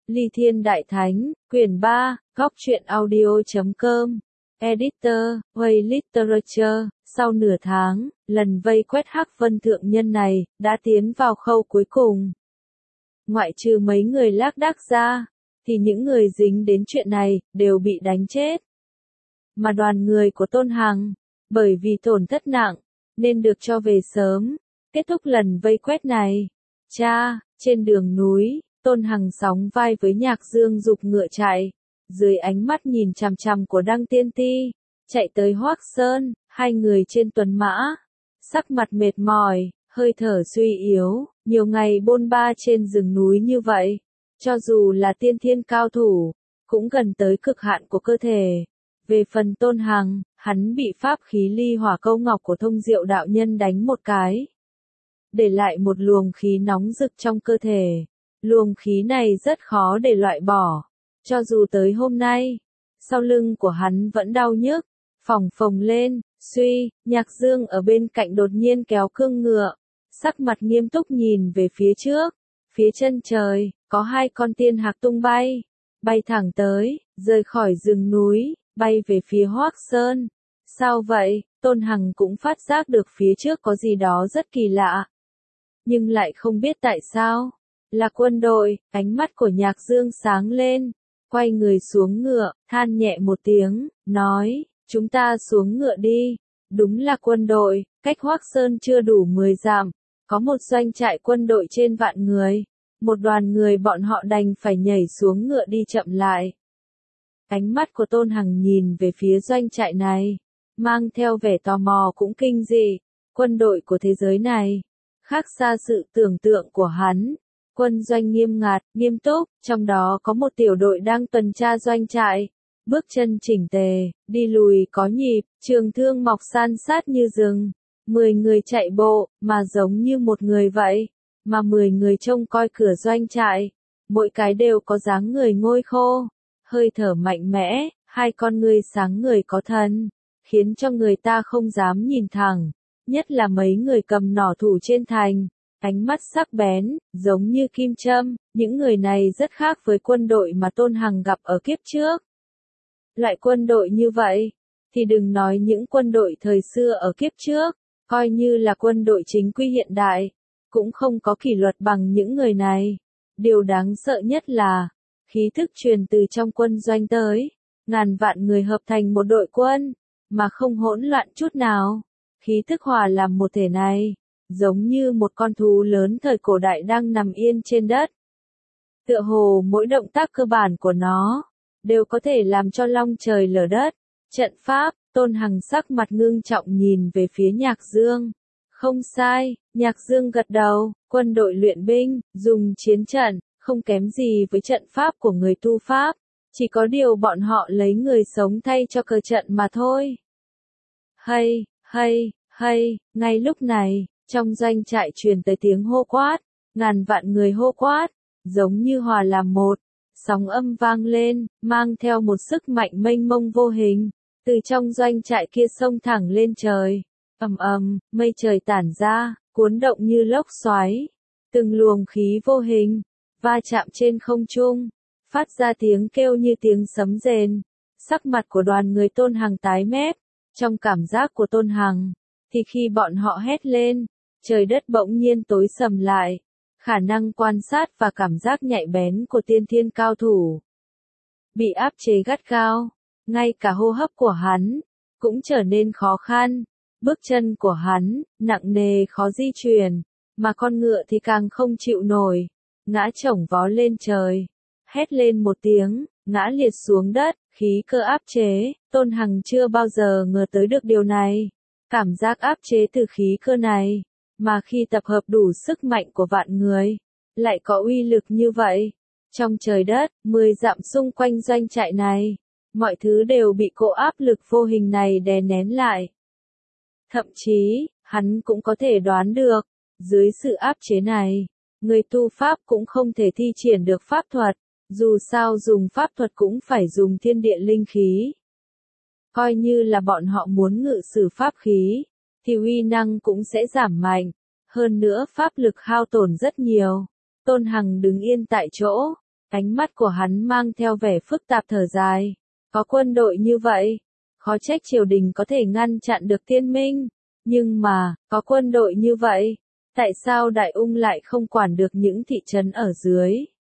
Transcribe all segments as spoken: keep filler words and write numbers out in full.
Ly Thiên Đại Thánh, quyển ba, góc truyện audio chấm com, editor, Way Literature, sau nửa tháng, lần vây quét Hắc Vân Thượng Nhân này, đã tiến vào khâu cuối cùng. Ngoại trừ mấy người lác đác ra, thì những người dính đến chuyện này, đều bị đánh chết. Mà đoàn người của Tôn Hằng, bởi vì tổn thất nặng, nên được cho về sớm, kết thúc lần vây quét này. Cha, trên đường núi, Tôn Hằng sóng vai với Nhạc Dương giục ngựa chạy, dưới ánh mắt nhìn chằm chằm của Đăng Tiên Ti, chạy tới Hoắc Sơn, hai người trên tuần mã, sắc mặt mệt mỏi, hơi thở suy yếu, nhiều ngày bôn ba trên rừng núi như vậy, cho dù là tiên thiên cao thủ, cũng gần tới cực hạn của cơ thể. Về phần Tôn Hằng, hắn bị pháp khí ly hỏa câu ngọc của Thông Diệu đạo nhân đánh một cái, để lại một luồng khí nóng rực trong cơ thể. Luồng khí này rất khó để loại bỏ, cho dù tới hôm nay, sau lưng của hắn vẫn đau nhức, phồng phồng lên, suy, Nhạc Dương ở bên cạnh đột nhiên kéo cương ngựa, sắc mặt nghiêm túc nhìn về phía trước, phía chân trời, có hai con tiên hạc tung bay, bay thẳng tới, rời khỏi rừng núi, bay về phía Hoắc Sơn. Sao vậy? Tôn Hằng cũng phát giác được phía trước có gì đó rất kỳ lạ, nhưng lại không biết tại sao. Là quân đội, ánh mắt của Nhạc Dương sáng lên, quay người xuống ngựa, than nhẹ một tiếng, nói, chúng ta xuống ngựa đi. Đúng là quân đội, cách Hoắc Sơn chưa đủ mười dặm, có một doanh trại quân đội trên vạn người, một đoàn người bọn họ đành phải nhảy xuống ngựa đi chậm lại. Ánh mắt của Tôn Hằng nhìn về phía doanh trại này, mang theo vẻ tò mò cũng kinh dị, quân đội của thế giới này, khác xa sự tưởng tượng của hắn. Quân doanh nghiêm ngặt, nghiêm túc, trong đó có một tiểu đội đang tuần tra doanh trại, bước chân chỉnh tề, đi lùi có nhịp, trường thương mọc san sát như rừng, mười người chạy bộ, mà giống như một người vậy, mà mười người trông coi cửa doanh trại, mỗi cái đều có dáng người ngôi khô, hơi thở mạnh mẽ, hai con ngươi sáng người có thần, khiến cho người ta không dám nhìn thẳng, nhất là mấy người cầm nỏ thủ trên thành. Ánh mắt sắc bén, giống như kim châm, những người này rất khác với quân đội mà Tôn Hằng gặp ở kiếp trước. Loại quân đội như vậy, thì đừng nói những quân đội thời xưa ở kiếp trước, coi như là quân đội chính quy hiện đại, cũng không có kỷ luật bằng những người này. Điều đáng sợ nhất là, khí thức truyền từ trong quân doanh tới, ngàn vạn người hợp thành một đội quân, mà không hỗn loạn chút nào. Khí thức hòa làm một thể này, giống như một con thú lớn thời cổ đại đang nằm yên trên đất. Tựa hồ mỗi động tác cơ bản của nó, đều có thể làm cho long trời lở đất. Trận pháp, Tôn Hằng sắc mặt ngưng trọng nhìn về phía Nhạc Dương. Không sai, Nhạc Dương gật đầu, quân đội luyện binh, dùng chiến trận, không kém gì với trận pháp của người tu pháp. Chỉ có điều bọn họ lấy người sống thay cho cờ trận mà thôi. Hay, hay, hay, ngay lúc này, trong doanh trại truyền tới tiếng hô quát, ngàn vạn người hô quát, giống như hòa làm một, sóng âm vang lên, mang theo một sức mạnh mênh mông vô hình, từ trong doanh trại kia xông thẳng lên trời, ầm ầm, mây trời tản ra, cuốn động như lốc xoáy, từng luồng khí vô hình, va chạm trên không trung, phát ra tiếng kêu như tiếng sấm rền, sắc mặt của đoàn người Tôn Hằng tái mét, trong cảm giác của Tôn Hằng, thì khi bọn họ hét lên, trời đất bỗng nhiên tối sầm lại, khả năng quan sát và cảm giác nhạy bén của tiên thiên cao thủ bị áp chế gắt gao, ngay cả hô hấp của hắn cũng trở nên khó khăn, bước chân của hắn nặng nề khó di chuyển, mà con ngựa thì càng không chịu nổi, ngã chổng vó lên trời, hét lên một tiếng, ngã liệt xuống đất, khí cơ áp chế. Tôn Hằng chưa bao giờ ngờ tới được điều này, cảm giác áp chế từ khí cơ này, mà khi tập hợp đủ sức mạnh của vạn người, lại có uy lực như vậy. Trong trời đất, mười dặm xung quanh doanh trại này, mọi thứ đều bị cỗ áp lực vô hình này đè nén lại. Thậm chí, hắn cũng có thể đoán được, dưới sự áp chế này, người tu pháp cũng không thể thi triển được pháp thuật, dù sao dùng pháp thuật cũng phải dùng thiên địa linh khí. Coi như là bọn họ muốn ngự sử pháp khí, thì uy năng cũng sẽ giảm mạnh, hơn nữa pháp lực hao tổn rất nhiều. Tôn Hằng đứng yên tại chỗ, Ánh mắt của hắn mang theo vẻ phức tạp thở dài. Có quân đội như vậy, khó trách triều đình có thể ngăn chặn được tiên minh. Nhưng mà, có quân đội như vậy, tại sao Đại Ung lại không quản được những thị trấn ở dưới?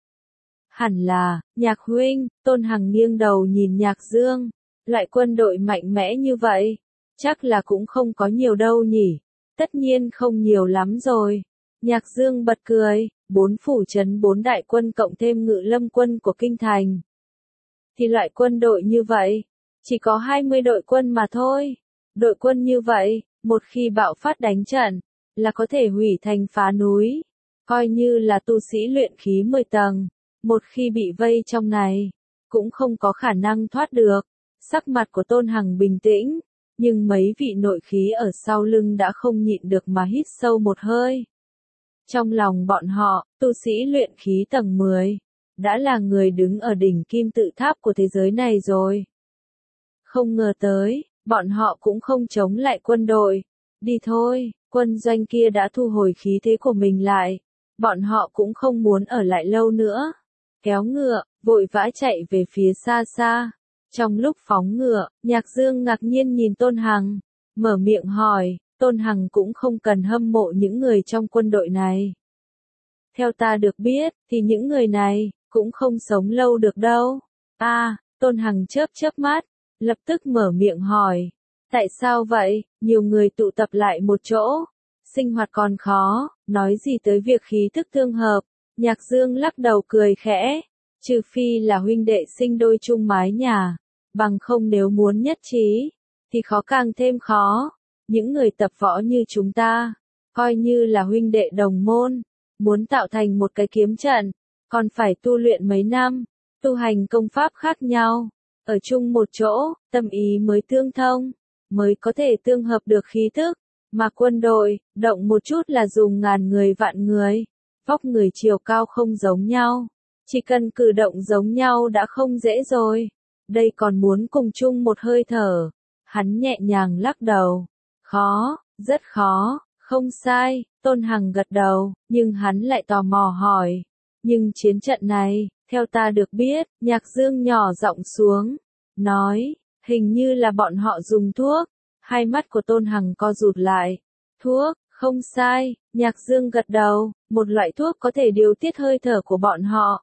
Hẳn là, Nhạc huynh, Tôn Hằng nghiêng đầu nhìn Nhạc Dương. Loại quân đội mạnh mẽ như vậy, chắc là cũng không có nhiều đâu nhỉ. Tất nhiên không nhiều lắm rồi. Nhạc Dương bật cười, bốn phủ trấn bốn đại quân cộng thêm ngự lâm quân của kinh thành. Thì loại quân đội như vậy, chỉ có hai mươi đội quân mà thôi. Đội quân như vậy, một khi bạo phát đánh trận, là có thể hủy thành phá núi. Coi như là tu sĩ luyện khí mười tầng, một khi bị vây trong này, cũng không có khả năng thoát được. Sắc mặt của Tôn Hằng bình tĩnh, nhưng mấy vị nội khí ở sau lưng đã không nhịn được mà hít sâu một hơi. Trong lòng bọn họ, tu sĩ luyện khí tầng mười, đã là người đứng ở đỉnh kim tự tháp của thế giới này rồi. Không ngờ tới, bọn họ cũng không chống lại quân đội. Đi thôi, quân doanh kia đã thu hồi khí thế của mình lại. Bọn họ cũng không muốn ở lại lâu nữa. Kéo ngựa, vội vã chạy về phía xa xa. Trong lúc phóng ngựa, Nhạc Dương ngạc nhiên nhìn Tôn Hằng, mở miệng hỏi, Tôn Hằng cũng không cần hâm mộ những người trong quân đội này. Theo ta được biết, thì những người này, cũng không sống lâu được đâu. A, à, Tôn Hằng chớp chớp mắt, lập tức mở miệng hỏi, tại sao vậy, nhiều người tụ tập lại một chỗ, sinh hoạt còn khó, nói gì tới việc khí thức tương hợp. Nhạc Dương lắc đầu cười khẽ, trừ phi là huynh đệ sinh đôi chung mái nhà, bằng không nếu muốn nhất trí, thì khó càng thêm khó. Những người tập võ như chúng ta, coi như là huynh đệ đồng môn, muốn tạo thành một cái kiếm trận, còn phải tu luyện mấy năm, tu hành công pháp khác nhau, ở chung một chỗ, tâm ý mới tương thông, mới có thể tương hợp được khí thức. Mà quân đội, động một chút là dùng ngàn người vạn người, vóc người chiều cao không giống nhau, chỉ cần cử động giống nhau đã không dễ rồi, đây còn muốn cùng chung một hơi thở. Hắn nhẹ nhàng lắc đầu, khó, rất khó, không sai. Tôn Hằng gật đầu, nhưng hắn lại tò mò hỏi, nhưng chiến trận này, theo ta được biết, Nhạc Dương nhỏ giọng xuống, nói, hình như là bọn họ dùng thuốc. Hai mắt của Tôn Hằng co rụt lại. Thuốc, không sai, Nhạc Dương gật đầu, một loại thuốc có thể điều tiết hơi thở của bọn họ.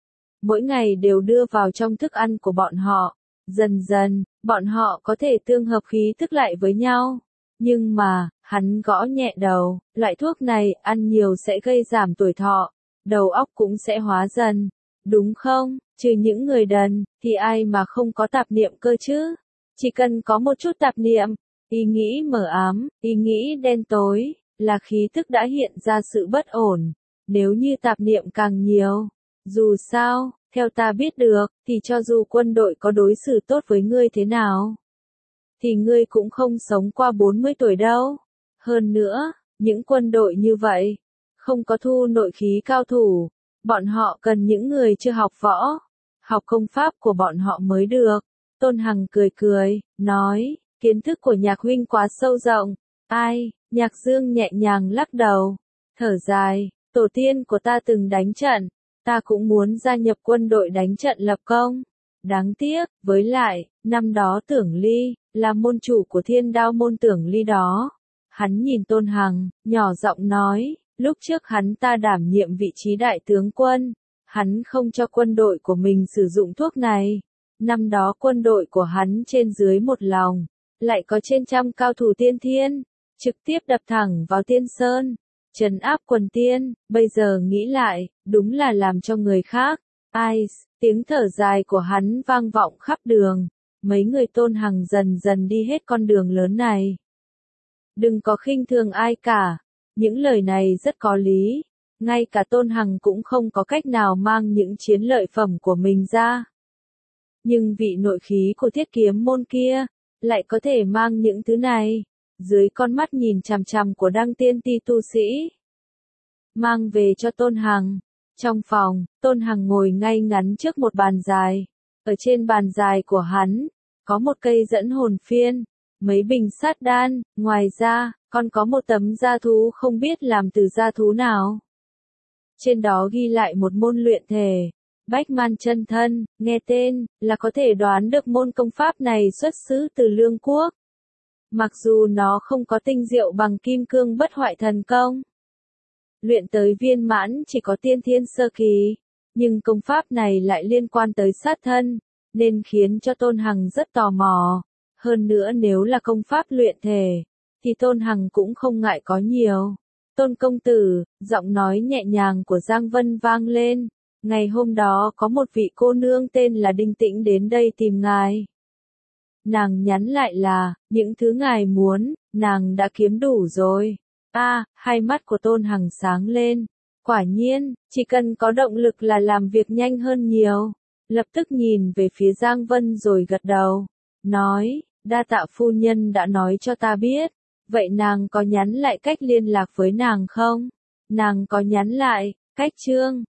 Mỗi ngày đều đưa vào trong thức ăn của bọn họ. Dần dần, bọn họ có thể tương hợp khí thức lại với nhau. Nhưng mà, hắn gõ nhẹ đầu, loại thuốc này ăn nhiều sẽ gây giảm tuổi thọ, đầu óc cũng sẽ hóa dần. Đúng không? Trừ những người đần, thì ai mà không có tạp niệm cơ chứ? Chỉ cần có một chút tạp niệm, ý nghĩ mờ ám, ý nghĩ đen tối, là khí thức đã hiện ra sự bất ổn. Nếu như tạp niệm càng nhiều, dù sao, theo ta biết được, thì cho dù quân đội có đối xử tốt với ngươi thế nào, thì ngươi cũng không sống qua bốn mươi tuổi đâu. Hơn nữa, những quân đội như vậy, không có thu nội khí cao thủ, bọn họ cần những người chưa học võ, học công pháp của bọn họ mới được. Tôn Hằng cười cười, nói, kiến thức của Nhạc huynh quá sâu rộng. Ai? Nhạc Dương nhẹ nhàng lắc đầu, thở dài, tổ tiên của ta từng đánh trận, ta cũng muốn gia nhập quân đội đánh trận lập công. Đáng tiếc, với lại, năm đó Tưởng Ly, là môn chủ của Thiên Đao môn Tưởng Ly đó. Hắn nhìn Tôn Hằng, nhỏ giọng nói, lúc trước hắn ta đảm nhiệm vị trí đại tướng quân, hắn không cho quân đội của mình sử dụng thuốc này. Năm đó quân đội của hắn trên dưới một lòng, lại có trên trăm cao thủ tiên thiên, trực tiếp đập thẳng vào Tiên Sơn, trấn áp quần tiên. Bây giờ nghĩ lại, đúng là làm cho người khác. Ai, tiếng thở dài của hắn vang vọng khắp đường. Mấy người Tôn Hằng dần dần đi hết con đường lớn này. Đừng có khinh thường ai cả. Những lời này rất có lý. Ngay cả Tôn Hằng cũng không có cách nào mang những chiến lợi phẩm của mình ra. Nhưng vị nội khí của Thiết Kiếm môn kia, lại có thể mang những thứ này, dưới con mắt nhìn chằm chằm của Đăng Tiên Ti tu sĩ. Mang về cho Tôn Hằng. Trong phòng, Tôn Hằng ngồi ngay ngắn trước một bàn dài. Ở trên bàn dài của hắn, có một cây dẫn hồn phiên, mấy bình sát đan, ngoài ra, còn có một tấm da thú không biết làm từ da thú nào. Trên đó ghi lại một môn luyện thể, Bách Man chân thân, nghe tên, là có thể đoán được môn công pháp này xuất xứ từ Lương Quốc. Mặc dù nó không có tinh diệu bằng kim cương bất hoại thần công. Luyện tới viên mãn chỉ có tiên thiên sơ kỳ, nhưng công pháp này lại liên quan tới sát thân, nên khiến cho Tôn Hằng rất tò mò. Hơn nữa nếu là công pháp luyện thể, thì Tôn Hằng cũng không ngại có nhiều. Tôn công tử, giọng nói nhẹ nhàng của Giang Vân vang lên. Ngày hôm đó có một vị cô nương tên là Đinh Tĩnh đến đây tìm ngài. Nàng nhắn lại là, những thứ ngài muốn, nàng đã kiếm đủ rồi. A, à, hai mắt của Tôn Hằng sáng lên. Quả nhiên, chỉ cần có động lực là làm việc nhanh hơn nhiều. Lập tức nhìn về phía Giang Vân rồi gật đầu. Nói, đa tạ phu nhân đã nói cho ta biết. Vậy nàng có nhắn lại cách liên lạc với nàng không? Nàng có nhắn lại, cách chương.